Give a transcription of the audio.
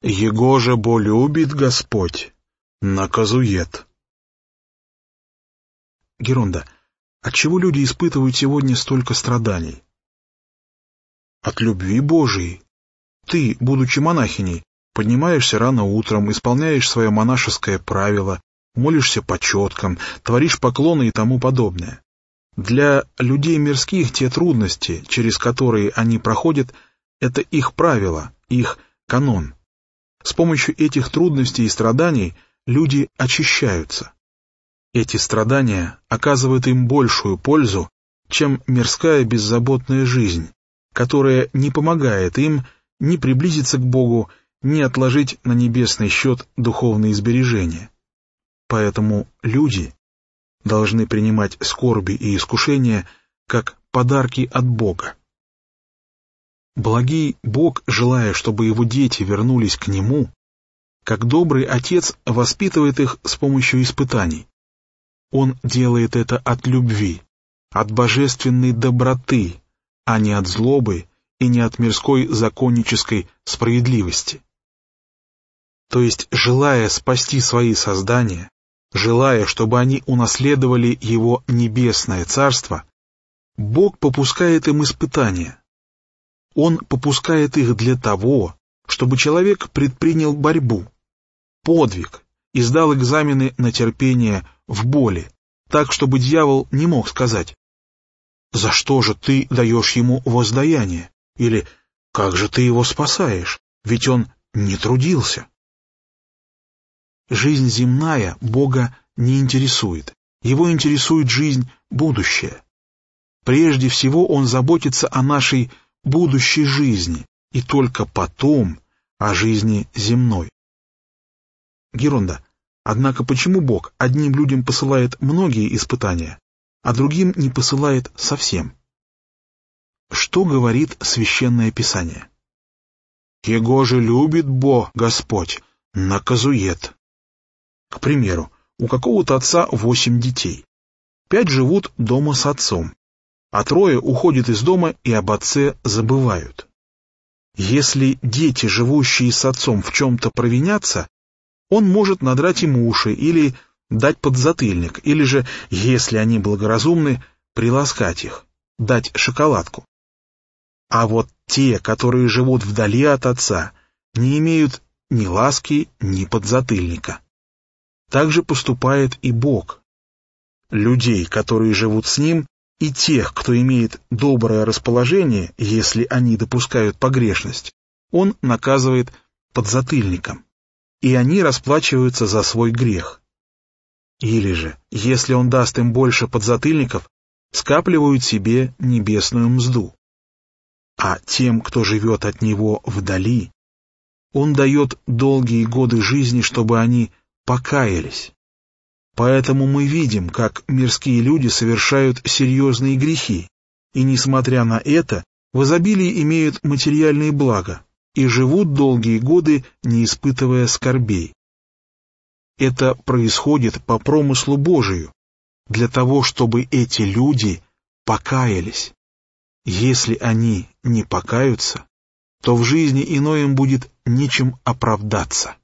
Его же бо любит Господь, наказует. Геронда, отчего люди испытывают сегодня столько страданий? От любви Божией. Ты, будучи монахиней, поднимаешься рано утром, исполняешь свое монашеское правило, молишься по четкам, творишь поклоны и тому подобное. Для людей мирских те трудности, через которые они проходят, это их правило, их канон. С помощью этих трудностей и страданий люди очищаются. Эти страдания оказывают им большую пользу, чем мирская беззаботная жизнь, которая не помогает им ни приблизиться к Богу, ни отложить на небесный счет духовные сбережения. Поэтому люди должны принимать скорби и искушения как подарки от Бога. Благий Бог, желая, чтобы его дети вернулись к Нему, как добрый Отец воспитывает их с помощью испытаний. Он делает это от любви, от божественной доброты, а не от злобы и не от мирской законнической справедливости. То есть, желая спасти свои создания, желая, чтобы они унаследовали Его небесное царство, Бог попускает им испытания. Он попускает их для того, чтобы человек предпринял борьбу, подвиг и сдал экзамены на терпение в боли, так, чтобы дьявол не мог сказать: «За что же ты даешь ему воздаяние?» или «Как же ты его спасаешь? Ведь он не трудился». Жизнь земная Бога не интересует, Его интересует жизнь будущая. Прежде всего Он заботится о нашей будущей жизни, и только потом о жизни земной. Геронда, однако почему Бог одним людям посылает многие испытания, а другим не посылает совсем? Что говорит Священное Писание? Его же любит Бог, Господь, наказует. К примеру, у какого-то отца 8 детей. 5 живут дома с отцом, а 3 уходят из дома и об отце забывают. Если дети, живущие с отцом, в чем-то провинятся, он может надрать им уши или дать подзатыльник, или же, если они благоразумны, приласкать их, дать шоколадку. А вот те, которые живут вдали от отца, не имеют ни ласки, ни подзатыльника. Так же поступает и Бог. Людей, которые живут с Ним, и тех, кто имеет доброе расположение, если они допускают погрешность, Он наказывает подзатыльником, и они расплачиваются за свой грех. Или же, если Он даст им больше подзатыльников, скапливают себе небесную мзду. А тем, кто живет от Него вдали, Он дает долгие годы жизни, чтобы они покаялись. Поэтому мы видим, как мирские люди совершают серьезные грехи, и, несмотря на это, в изобилии имеют материальные блага и живут долгие годы, не испытывая скорбей. Это происходит по промыслу Божию, для того, чтобы эти люди покаялись. Если они не покаются, то в жизни иной им будет нечем оправдаться.